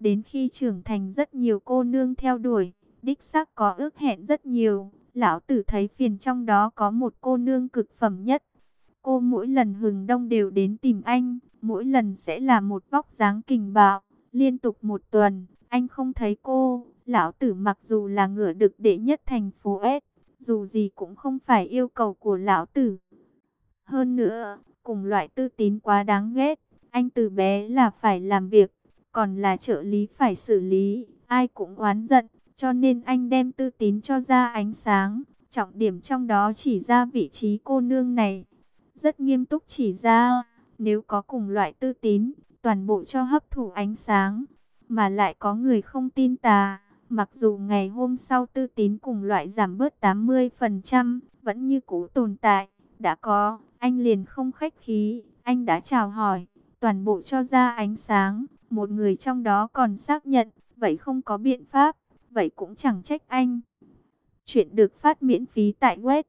A: Đến khi trưởng thành rất nhiều cô nương theo đuổi, đích xác có ước hẹn rất nhiều. Lão tử thấy phiền trong đó có một cô nương cực phẩm nhất. Cô mỗi lần hừng đông đều đến tìm anh, mỗi lần sẽ là một vóc dáng kình bạo. Liên tục một tuần, anh không thấy cô. Lão tử mặc dù là ngựa đực đệ nhất thành phố S, dù gì cũng không phải yêu cầu của lão tử. Hơn nữa, cùng loại Tư Tín quá đáng ghét. Anh từ bé là phải làm việc, còn là trợ lý phải xử lý, ai cũng oán giận. Cho nên anh đem Tư Tín cho ra ánh sáng, trọng điểm trong đó chỉ ra vị trí cô nương này. Rất nghiêm túc chỉ ra, nếu có cùng loại Tư Tín, toàn bộ cho hấp thụ ánh sáng. Mà lại có người không tin tà, mặc dù ngày hôm sau Tư Tín cùng loại giảm bớt 80%, vẫn như cũ tồn tại. Đã có, anh liền không khách khí, anh đã chào hỏi, toàn bộ cho ra ánh sáng. Một người trong đó còn xác nhận, vậy không có biện pháp, vậy cũng chẳng trách anh. Chuyện được phát miễn phí tại web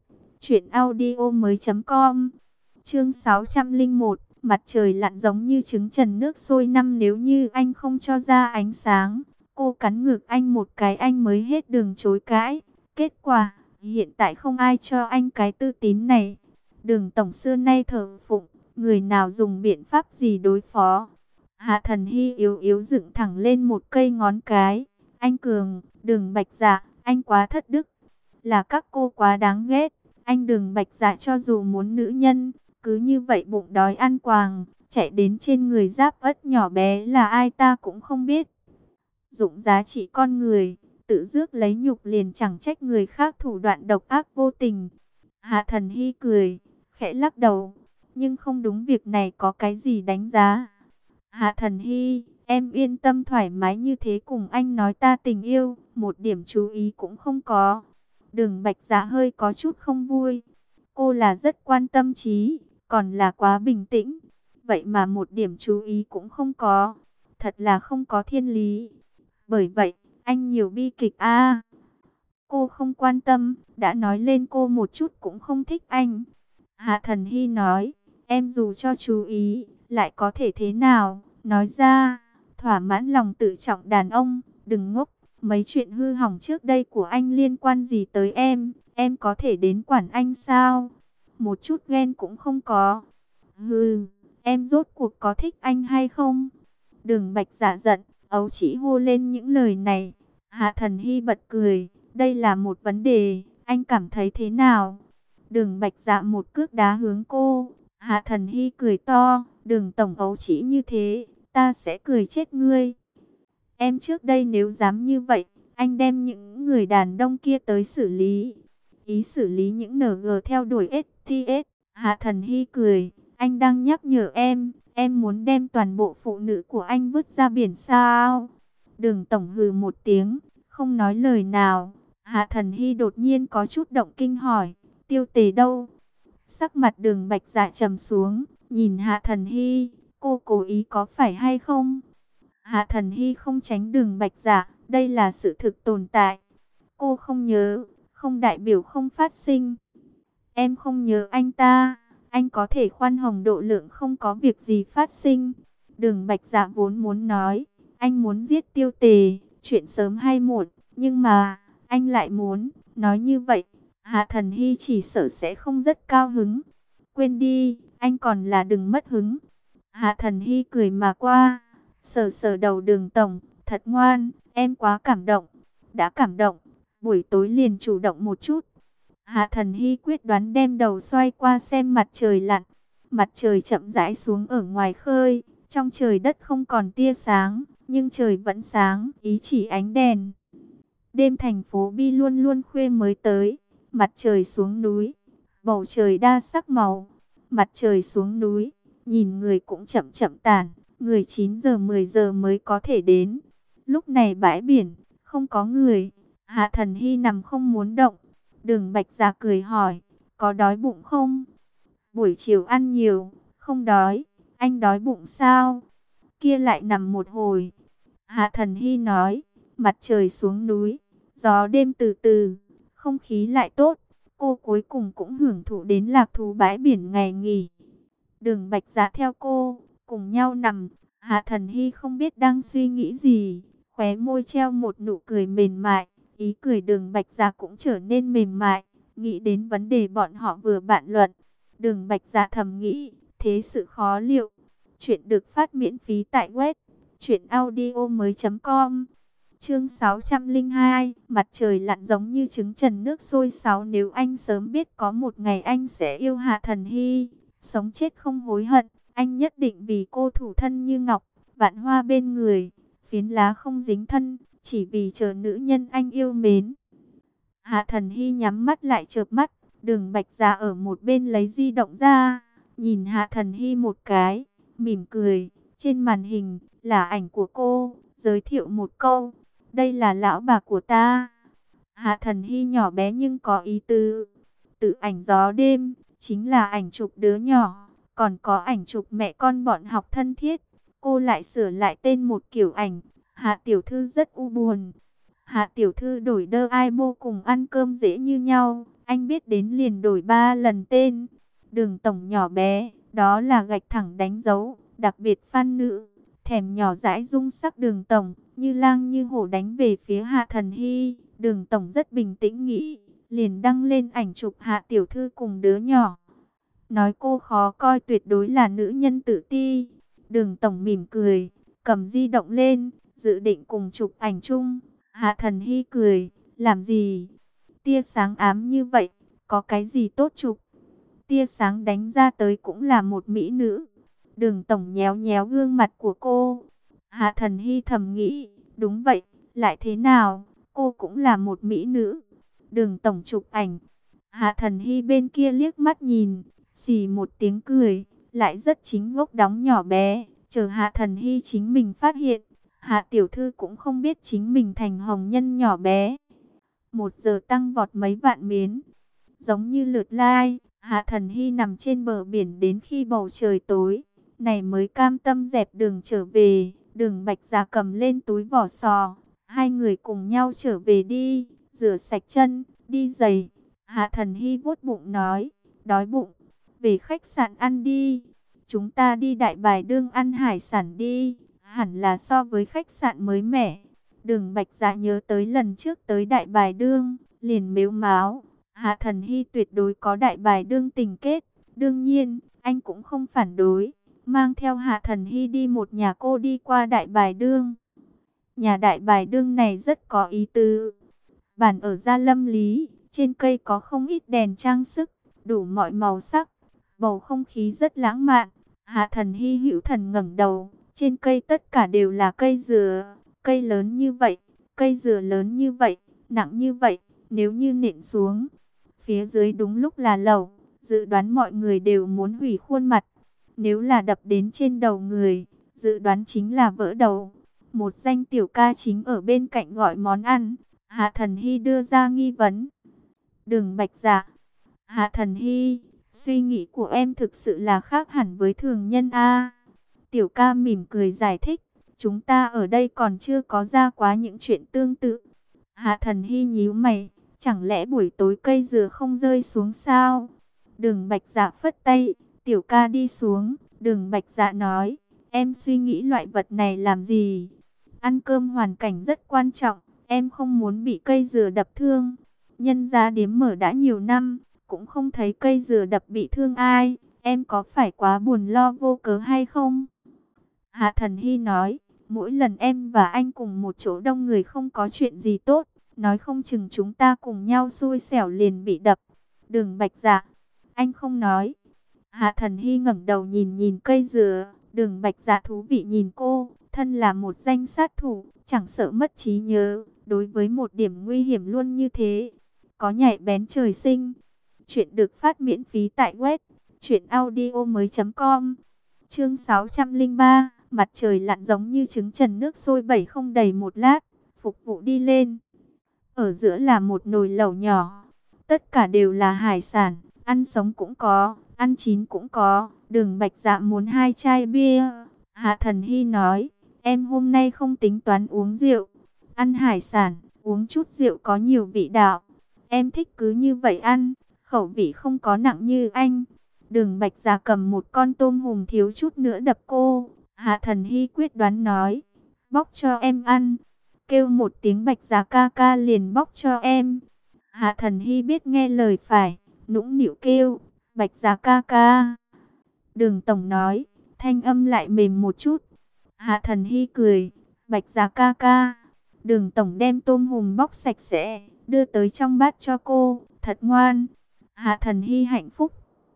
A: truyệnaudiomoi.com. Chương 601, mặt trời lặn giống như trứng trần nước sôi năm, nếu như anh không cho ra ánh sáng, cô cắn ngược anh một cái anh mới hết đường chối cãi. Kết quả, hiện tại không ai cho anh cái Tư Tín này. Đường tổng xưa nay thờ phụng, người nào dùng biện pháp gì đối phó. Hạ Thần Hy yếu yếu dựng thẳng lên một cây ngón cái. Anh Cường, Đường Bạch Dạ, anh quá thất đức. Là các cô quá đáng ghét. Anh Đường Bạch Dạ cho dù muốn nữ nhân, cứ như vậy bụng đói ăn quàng, chạy đến trên người Giáp Ất nhỏ bé là ai ta cũng không biết. Dụng giá trị con người, tự rước lấy nhục liền chẳng trách người khác thủ đoạn độc ác vô tình. Hạ Thần Hy cười, khẽ lắc đầu, nhưng không đúng, việc này có cái gì đánh giá. Hạ Thần Hy, em yên tâm thoải mái như thế cùng anh nói ta tình yêu, một điểm chú ý cũng không có. Đường Bạch Dạ hơi có chút không vui. Cô là rất quan tâm trí, còn là quá bình tĩnh. Vậy mà một điểm chú ý cũng không có. Thật là không có thiên lý. Bởi vậy, anh nhiều bi kịch a. Cô không quan tâm, đã nói lên cô một chút cũng không thích anh. Hạ Thần Hy nói, em dù cho chú ý, lại có thể thế nào? Nói ra, thỏa mãn lòng tự trọng đàn ông, đừng ngốc. Mấy chuyện hư hỏng trước đây của anh liên quan gì tới em có thể đến quản anh sao? Một chút ghen cũng không có. Hừ, em rốt cuộc có thích anh hay không? Đường Bạch Dạ giận, ấu chỉ hô lên những lời này. Hạ Thần Hy bật cười, đây là một vấn đề, anh cảm thấy thế nào? Đường Bạch Dạ một cước đá hướng cô. Hạ Thần Hy cười to, Đường tổng ấu chỉ như thế, ta sẽ cười chết ngươi. Em trước đây nếu dám như vậy, anh đem những người đàn ông kia tới xử lý. Ý xử lý những NG theo đuổi STS. Hạ Thần Hy cười, anh đang nhắc nhở em muốn đem toàn bộ phụ nữ của anh vứt ra biển sao? Đường tổng hừ một tiếng, không nói lời nào. Hạ Thần Hy đột nhiên có chút động kinh hỏi, Tiêu Tề đâu? Sắc mặt Đường Bạch Dạ trầm xuống, nhìn Hạ Thần Hy, cô cố ý có phải hay không? Hạ Thần Hy không tránh Đường Bạch Dạ, đây là sự thực tồn tại. Cô không nhớ, không đại biểu không phát sinh. Em không nhớ anh ta, anh có thể khoan hồng độ lượng không có việc gì phát sinh. Đường Bạch Dạ vốn muốn nói, anh muốn giết Tiêu Tề, chuyện sớm hay muộn, nhưng mà, anh lại muốn, nói như vậy, Hạ Thần Hy chỉ sợ sẽ không rất cao hứng. Quên đi, anh còn là đừng mất hứng. Hạ Thần Hy cười mà qua, sờ sờ đầu Đường tổng, thật ngoan, em quá cảm động. Đã cảm động, buổi tối liền chủ động một chút. Hạ Thần Hy quyết đoán đem đầu xoay qua xem mặt trời lặn. Mặt trời chậm rãi xuống ở ngoài khơi, trong trời đất không còn tia sáng, nhưng trời vẫn sáng, ý chỉ ánh đèn. Đêm thành phố Bi luôn luôn khuya mới tới, mặt trời xuống núi, bầu trời đa sắc màu. Mặt trời xuống núi, nhìn người cũng chậm chậm tàn, người 9 giờ 10 giờ mới có thể đến. Lúc này bãi biển, không có người, Hạ Thần Hy nằm không muốn động. Đường Bạch Dạ cười hỏi, có đói bụng không? Buổi chiều ăn nhiều, không đói, anh đói bụng sao? Kia lại nằm một hồi. Hạ Thần Hy nói, mặt trời xuống núi, gió đêm từ từ, không khí lại tốt. Cô cuối cùng cũng hưởng thụ đến lạc thú bãi biển ngày nghỉ. Đường Bạch Dạ theo cô, cùng nhau nằm. Hạ Thần Hy không biết đang suy nghĩ gì. khóe môi treo một nụ cười mềm mại, ý cười Đường Bạch Dạ cũng trở nên mềm mại, nghĩ đến vấn đề bọn họ vừa bàn luận. Đường Bạch Dạ thầm nghĩ, thế sự khó liệu. Chuyện được phát miễn phí tại web truyệnaudiomoi.com. Chương 602, mặt trời lặn giống như trứng trần nước sôi sáo. Nếu anh sớm biết có một ngày anh sẽ yêu Hạ Thần Hy, sống chết không hối hận, anh nhất định vì cô thủ thân như ngọc, vạn hoa bên người, phiến lá không dính thân, chỉ vì chờ nữ nhân anh yêu mến. Hạ Thần Hy nhắm mắt lại chợp mắt, Đường Bạch Dạ ở một bên lấy di động ra, nhìn Hạ Thần Hy một cái, mỉm cười. Trên màn hình là ảnh của cô, giới thiệu một câu, đây là lão bà của ta. Hạ Thần Hy nhỏ bé nhưng có ý tứ. Tự ảnh gió đêm, chính là ảnh chụp đứa nhỏ, còn có ảnh chụp mẹ con bọn học thân thiết. Cô lại sửa lại tên một kiểu ảnh, Hạ tiểu thư rất u buồn. Hạ tiểu thư đổi đơ ai bô cùng ăn cơm dễ như nhau, anh biết đến liền đổi 3 lần tên. Đường tổng nhỏ bé, đó là gạch thẳng đánh dấu, đặc biệt fan nữ, thèm nhỏ dãi dung sắc Đường tổng, như lang như hổ đánh về phía Hạ Thần Hy. Đường tổng rất bình tĩnh nghĩ, liền đăng lên ảnh chụp Hạ tiểu thư cùng đứa nhỏ. Nói cô khó coi tuyệt đối là nữ nhân tự ti. Đường tổng mỉm cười, cầm di động lên, dự định cùng chụp ảnh chung. Hạ Thần Hy cười, làm gì? Tia sáng ám như vậy, có cái gì tốt chụp? Tia sáng đánh ra tới cũng là một mỹ nữ. Đường tổng nhéo nhéo gương mặt của cô. Hạ Thần Hy thầm nghĩ, đúng vậy, lại thế nào? Cô cũng là một mỹ nữ. Đường tổng chụp ảnh. Hạ Thần Hy bên kia liếc mắt nhìn, xì một tiếng cười, lại rất chính gốc đóng nhỏ bé. Chờ Hạ Thần Hy chính mình phát hiện, Hạ tiểu thư cũng không biết chính mình thành hồng nhân nhỏ bé. 1 giờ tăng vọt mấy vạn miến. Giống như lượt like, Hạ Thần Hy nằm trên bờ biển đến khi bầu trời tối, này mới cam tâm dẹp đường trở về. Đường Bạch Dạ cầm lên túi vỏ sò, hai người cùng nhau trở về đi, rửa sạch chân, đi giày. Hạ Thần Hy vuốt bụng nói, đói bụng, về khách sạn ăn đi. Chúng ta đi Đại Bài Đương ăn hải sản đi, hẳn là so với khách sạn mới mẻ. Đường Bạch Dạ nhớ tới lần trước tới Đại Bài Đương, liền mếu máo. Hạ Thần Hy tuyệt đối có Đại Bài Đương tình kết. Đương nhiên, anh cũng không phản đối, mang theo Hạ Thần Hy đi một nhà cô đi qua Đại Bài Đương. Nhà Đại Bài Đương này rất có ý tứ. Bản ở Gia Lâm Lý, trên cây có không ít đèn trang sức, đủ mọi màu sắc. Bầu không khí rất lãng mạn. Hạ Thần Hy hữu thần ngẩng đầu, trên cây tất cả đều là cây dừa. Cây lớn như vậy, cây dừa lớn như vậy, nặng như vậy, nếu như nện xuống, phía dưới đúng lúc là lầu, dự đoán mọi người đều muốn hủy khuôn mặt. Nếu là đập đến trên đầu người, dự đoán chính là vỡ đầu. Một danh tiểu ca chính ở bên cạnh gọi món ăn. Hạ Thần Hy đưa ra nghi vấn. Đường Bạch Dạ. Hạ Thần Hy, suy nghĩ của em thực sự là khác hẳn với thường nhân a. Tiểu ca mỉm cười giải thích, chúng ta ở đây còn chưa có ra quá những chuyện tương tự. Hạ Thần Hy nhíu mày, chẳng lẽ buổi tối cây dừa không rơi xuống sao? Đường Bạch Dạ phất tay, tiểu ca đi xuống. Đường Bạch Dạ nói, em suy nghĩ loại vật này làm gì? Ăn cơm hoàn cảnh rất quan trọng, em không muốn bị cây dừa đập thương. Nhân gia điếm mở đã nhiều năm, cũng không thấy cây dừa đập bị thương ai. Em có phải quá buồn lo vô cớ hay không? Hạ Thần Hy nói, mỗi lần em và anh cùng một chỗ đông người không có chuyện gì tốt, nói không chừng chúng ta cùng nhau xui xẻo liền bị đập. Đường Bạch Dạ, anh không nói. Hạ Thần Hy ngẩng đầu nhìn nhìn cây dừa. Đường Bạch Dạ thú vị nhìn cô, thân là một danh sát thủ, chẳng sợ mất trí nhớ, đối với một điểm nguy hiểm luôn như thế, có nhạy bén trời sinh. Chuyện được phát miễn phí tại web truyệnaudiomoi.com. Chương 603, mặt trời lặn giống như trứng trần nước sôi bẩy không đầy một lát, phục vụ đi lên. Ở giữa là một nồi lẩu nhỏ, tất cả đều là hải sản, ăn sống cũng có, ăn chín cũng có. Đường Bạch Dạ muốn 2 chai bia. Hạ Thần Hy nói, em hôm nay không tính toán uống rượu, ăn hải sản, uống chút rượu có nhiều vị đạo. Em thích cứ như vậy ăn, khẩu vị không có nặng như anh. Đường Bạch Dạ cầm một con tôm hùm thiếu chút nữa đập cô. Hạ Thần Hy quyết đoán nói, bóc cho em ăn. kêu một tiếng Bạch Giá ca ca liền bóc cho em. Hạ Thần Hy biết nghe lời phải, nũng nịu kêu, Bạch Giá ca ca. Đường Tổng nói, thanh âm lại mềm một chút. Hạ Thần Hy cười, Bạch Giá ca ca. Đường Tổng đem tôm hùm bóc sạch sẽ, đưa tới trong bát cho cô, thật ngoan. Hạ Thần Hy hạnh phúc.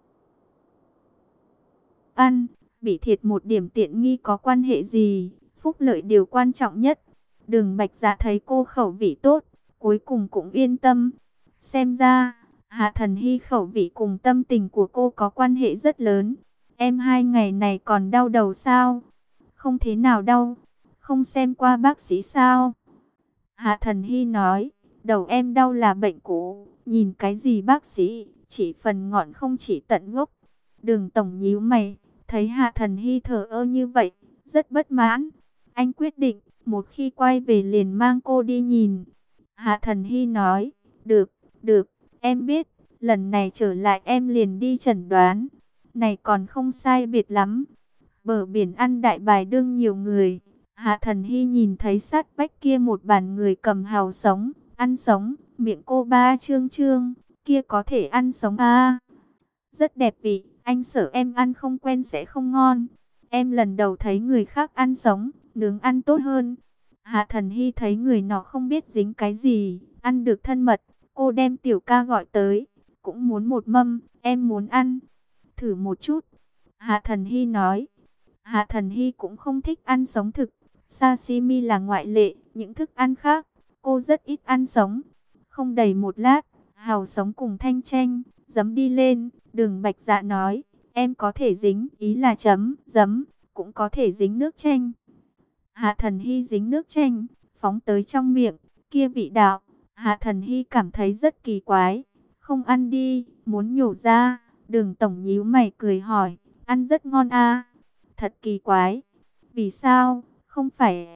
A: Ăn, bị thiệt một điểm tiện nghi có quan hệ gì, phúc lợi điều quan trọng nhất. Đường Bạch Dạ thấy cô khẩu vị tốt, cuối cùng cũng yên tâm. Xem ra, Hạ Thần Hy khẩu vị cùng tâm tình của cô có quan hệ rất lớn. Em 2 ngày này còn đau đầu sao? Không thế nào đau. Không xem qua bác sĩ sao? Hạ Thần Hy nói, đầu em đau là bệnh cũ. Nhìn cái gì bác sĩ, chỉ phần ngọn không chỉ tận gốc. Đường Tổng nhíu mày, thấy Hạ Thần Hy thờ ơ như vậy, rất bất mãn. Anh quyết định, một khi quay về liền mang cô đi nhìn. Hạ Thần Hy nói, được, được, em biết, lần này trở lại em liền đi chẩn đoán. Này còn không sai biệt lắm. Bờ biển ăn đại bài đương nhiều người. Hạ Thần Hy nhìn thấy sát vách kia một bàn người cầm hàu sống, ăn sống, miệng cô ba trương trương, kia có thể ăn sống à. Rất đẹp vị, anh sợ em ăn không quen sẽ không ngon. Em lần đầu thấy người khác ăn sống, nướng ăn tốt hơn. Hạ Thần Hy thấy người nọ không biết dính cái gì, ăn được thân mật, cô đem Tiểu Ca gọi tới, cũng muốn một mâm, em muốn ăn. Thử một chút, Hạ Thần Hy nói. Hạ Thần Hy cũng không thích ăn sống thực, sashimi là ngoại lệ, những thức ăn khác, cô rất ít ăn sống. Không đầy một lát, hàu sống cùng thanh chanh, giấm đi lên, Đường Bạch Dạ nói, em có thể dính, ý là chấm, giấm, cũng có thể dính nước chanh. Hạ Thần Hy dính nước chanh, phóng tới trong miệng, kia vị đạo, Hạ Thần Hy cảm thấy rất kỳ quái, không ăn đi, muốn nhổ ra. Đường Tổng nhíu mày cười hỏi, ăn rất ngon à? Thật kỳ quái, vì sao, không phải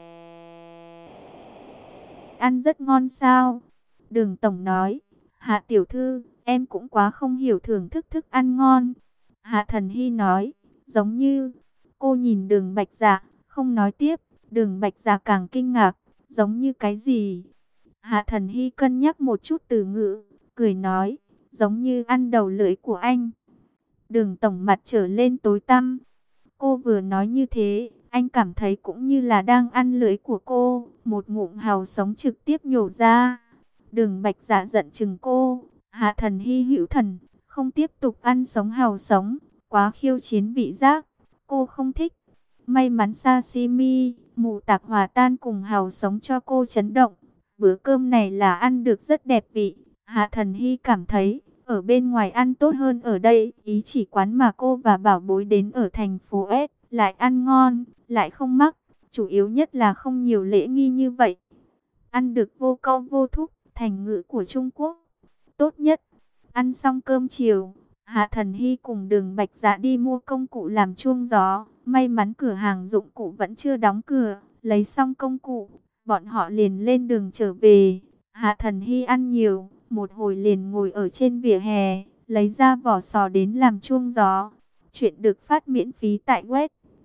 A: ăn rất ngon sao? Đường Tổng nói, Hạ tiểu thư, em cũng quá không hiểu thưởng thức thức ăn ngon. Hạ Thần Hy nói, giống như, cô nhìn Đường Bạch Dạ, không nói tiếp. Đường Bạch Dạ càng kinh ngạc, giống như cái gì? Hạ Thần Hy cân nhắc một chút từ ngữ, cười nói, giống như ăn đầu lưỡi của anh. Đường Tổng mặt trở lên tối tăm. Cô vừa nói như thế, anh cảm thấy cũng như là đang ăn lưỡi của cô. Một ngụm hàu sống trực tiếp nhổ ra. Đường Bạch Dạ giận chừng cô. Hạ Thần Hy hữu thần, không tiếp tục ăn sống hàu sống, quá khiêu chiến vị giác. Cô không thích. May mắn sashimi, mù tạc hòa tan cùng hàu sống cho cô chấn động. Bữa cơm này là ăn được rất đẹp vị. Hạ Thần Hy cảm thấy, ở bên ngoài ăn tốt hơn ở đây. Ý chỉ quán mà cô và Bảo Bối đến ở thành phố S, lại ăn ngon, lại không mắc. Chủ yếu nhất là không nhiều lễ nghi như vậy. Ăn được vô câu vô thúc, thành ngữ của Trung Quốc. Tốt nhất, ăn xong cơm chiều, Hạ Thần Hy cùng Đường Bạch Dạ đi mua công cụ làm chuông gió. May mắn cửa hàng dụng cụ vẫn chưa đóng cửa, lấy xong công cụ, bọn họ liền lên đường trở về. Hạ Thần Hy ăn nhiều, một hồi liền ngồi ở trên vỉa hè, lấy ra vỏ sò đến làm chuông gió. Chuyện được phát miễn phí tại web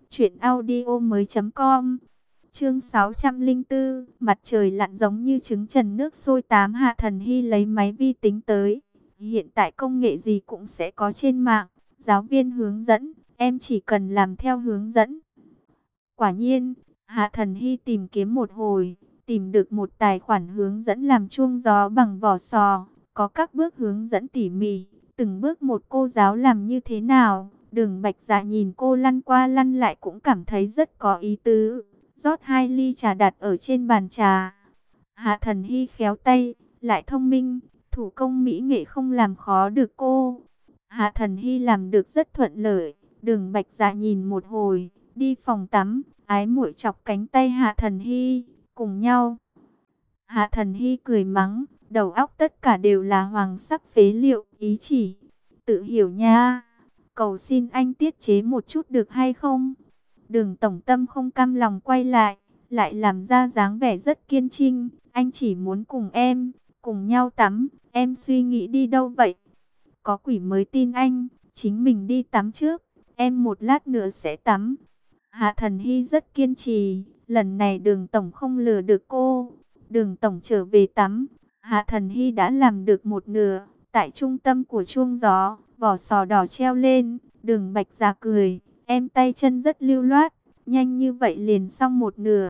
A: truyệnaudiomoi.com. Chương 604, mặt trời lặn giống như trứng trần nước sôi tám. Hạ Thần Hy lấy máy vi tính tới. Hiện tại công nghệ gì cũng sẽ có trên mạng, giáo viên hướng dẫn, em chỉ cần làm theo hướng dẫn. Quả nhiên, Hạ Thần Hy tìm kiếm một hồi, tìm được một tài khoản hướng dẫn làm chuông gió bằng vỏ sò, có các bước hướng dẫn tỉ mỉ, từng bước một cô giáo làm như thế nào. Đường Bạch Dạ nhìn cô lăn qua lăn lại cũng cảm thấy rất có ý tứ, rót 2 ly trà đặt ở trên bàn trà. Hạ Thần Hy khéo tay, lại thông minh, thủ công mỹ nghệ không làm khó được cô. Hạ Thần Hy làm được rất thuận lợi. Đường Bạch Dạ nhìn một hồi, đi phòng tắm, ái muội chọc cánh tay Hạ Thần Hy, cùng nhau. Hạ Thần Hy cười mắng, đầu óc tất cả đều là hoàng sắc phế liệu, ý chỉ, tự hiểu nha. Cầu xin anh tiết chế một chút được hay không? Đường Tổng Tâm không cam lòng quay lại, lại làm ra dáng vẻ rất kiên trinh. Anh chỉ muốn cùng em, cùng nhau tắm, em suy nghĩ đi đâu vậy? Có quỷ mới tin anh, chính mình đi tắm trước, em một lát nữa sẽ tắm. Hạ Thần Hy rất kiên trì, lần này Đường tổng không lừa được cô. Đường tổng trở về tắm, Hạ Thần Hy đã làm được một nửa. Tại trung tâm của chuông gió, vỏ sò đỏ treo lên, Đường Bạch Dạ cười, em tay chân rất lưu loát, nhanh như vậy liền xong một nửa.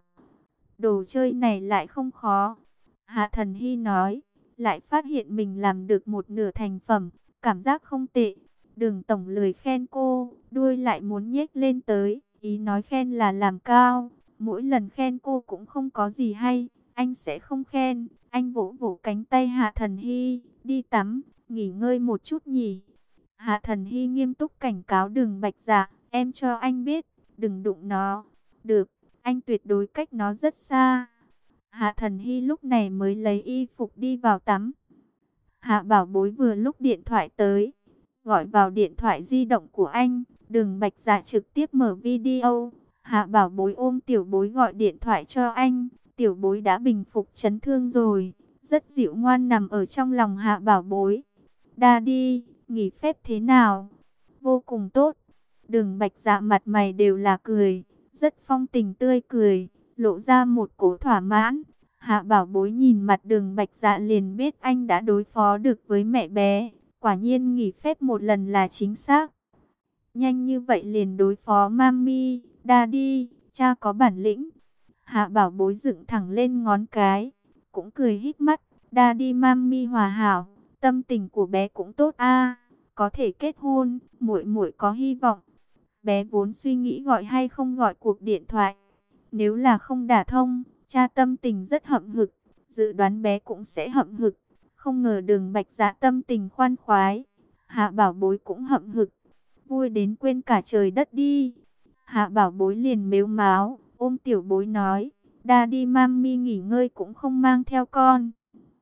A: Đồ chơi này lại không khó. Hạ Thần Hy nói, lại phát hiện mình làm được một nửa thành phẩm, cảm giác không tệ. Đường tổng lười khen cô, đuôi lại muốn nhếch lên tới, ý nói khen là làm cao. Mỗi lần khen cô cũng không có gì hay, anh sẽ không khen. Anh vỗ vỗ cánh tay Hạ Thần Hy, đi tắm, nghỉ ngơi một chút nhỉ. Hạ Thần Hy nghiêm túc cảnh cáo Đường Bạch Dạ, em cho anh biết, đừng đụng nó. Được, anh tuyệt đối cách nó rất xa. Hạ Thần Hy lúc này mới lấy y phục đi vào tắm. Hạ Bảo Bối vừa lúc điện thoại tới, gọi vào điện thoại di động của anh. Đường Bạch Dạ trực tiếp mở video. Hạ Bảo Bối ôm Tiểu Bối gọi điện thoại cho anh. Tiểu Bối đã bình phục chấn thương rồi, rất dịu ngoan nằm ở trong lòng Hạ Bảo Bối. Daddy, nghỉ phép thế nào? Vô cùng tốt. Đường Bạch Dạ mặt mày đều là cười, rất phong tình tươi cười, lộ ra một cố thỏa mãn. Hạ Bảo Bối nhìn mặt Đường Bạch Dạ liền biết anh đã đối phó được với mẹ bé. Quả nhiên nghỉ phép một lần là chính xác. Nhanh như vậy liền đối phó Mami, Daddy, cha có bản lĩnh. Hạ Bảo Bối dựng thẳng lên ngón cái, cũng cười híp mắt. Daddy Mami hòa hảo, tâm tình của bé cũng tốt a, có thể kết hôn, muội muội có hy vọng. Bé vốn suy nghĩ gọi hay không gọi cuộc điện thoại. Nếu là không đả thông, cha tâm tình rất hậm hực, dự đoán bé cũng sẽ hậm hực. Không ngờ Đường Bạch Dạ tâm tình khoan khoái, Hạ Bảo Bối cũng hậm hực, vui đến quên cả trời đất đi. Hạ Bảo Bối liền mếu máo, ôm Tiểu Bối nói, Daddy Mami nghỉ ngơi cũng không mang theo con.